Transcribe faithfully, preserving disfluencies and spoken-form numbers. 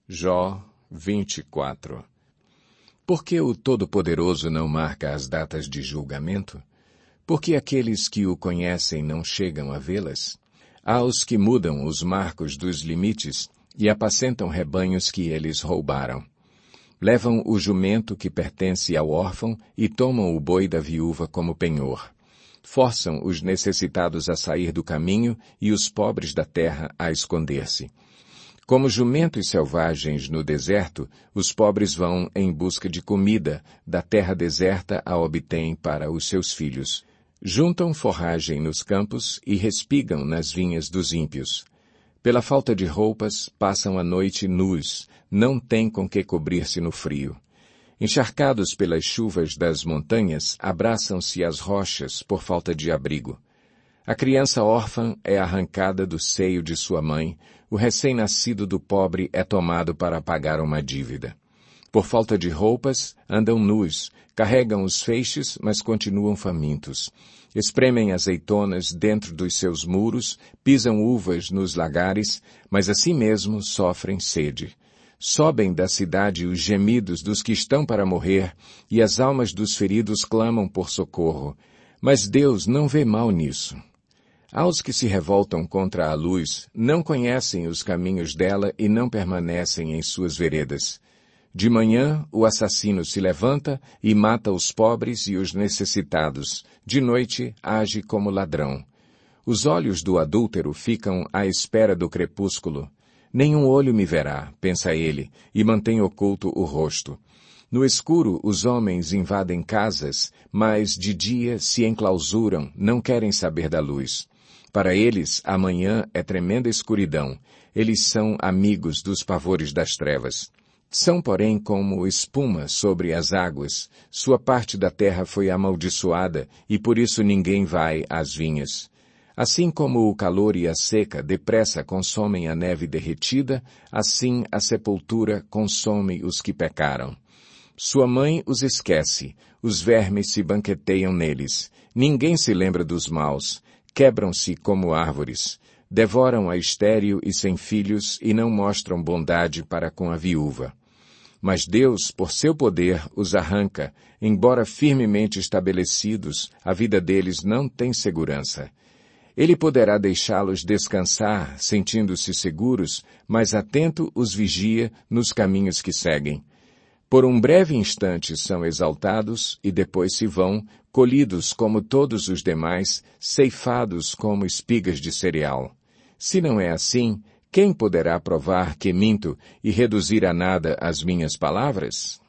Jó vinte e quatro. Por que o Todo-Poderoso não marca as datas de julgamento? Por que aqueles que o conhecem não chegam a vê-las? Há os que mudam os marcos dos limites e apacentam rebanhos que eles roubaram. Levam o jumento que pertence ao órfão e tomam o boi da viúva como penhor. Forçam os necessitados a sair do caminho e os pobres da terra a esconder-se. Como jumentos selvagens no deserto, os pobres vão em busca de comida, da terra deserta a obtêm para os seus filhos. Juntam forragem nos campos e respigam nas vinhas dos ímpios. Pela falta de roupas, passam a noite nus, não têm com que cobrir-se no frio. Encharcados pelas chuvas das montanhas, abraçam-se às rochas por falta de abrigo. A criança órfã é arrancada do seio de sua mãe, o recém-nascido do pobre é tomado para pagar uma dívida. Por falta de roupas, andam nus, carregam os feixes, mas continuam famintos. Espremem azeitonas dentro dos seus muros, pisam uvas nos lagares, mas assim mesmo sofrem sede. Sobem da cidade os gemidos dos que estão para morrer, e as almas dos feridos clamam por socorro. Mas Deus não vê mal nisso. Aos que se revoltam contra a luz, não conhecem os caminhos dela e não permanecem em suas veredas. De manhã, o assassino se levanta e mata os pobres e os necessitados. De noite, age como ladrão. Os olhos do adúltero ficam à espera do crepúsculo. Nenhum olho me verá, pensa ele, e mantém oculto o rosto. No escuro, os homens invadem casas, mas de dia se enclausuram, não querem saber da luz. Para eles, a manhã é tremenda escuridão. Eles são amigos dos pavores das trevas. São, porém, como espuma sobre as águas. Sua parte da terra foi amaldiçoada, e por isso ninguém vai às vinhas. Assim como o calor e a seca depressa consomem a neve derretida, assim a sepultura consome os que pecaram. Sua mãe os esquece, os vermes se banqueteiam neles. Ninguém se lembra dos maus. Quebram-se como árvores, devoram a estéril e sem filhos e não mostram bondade para com a viúva. Mas Deus, por seu poder, os arranca, embora firmemente estabelecidos, a vida deles não tem segurança. Ele poderá deixá-los descansar, sentindo-se seguros, mas atento os vigia nos caminhos que seguem. Por um breve instante são exaltados e depois se vão, colhidos como todos os demais, ceifados como espigas de cereal. Se não é assim, quem poderá provar que minto e reduzir a nada as minhas palavras?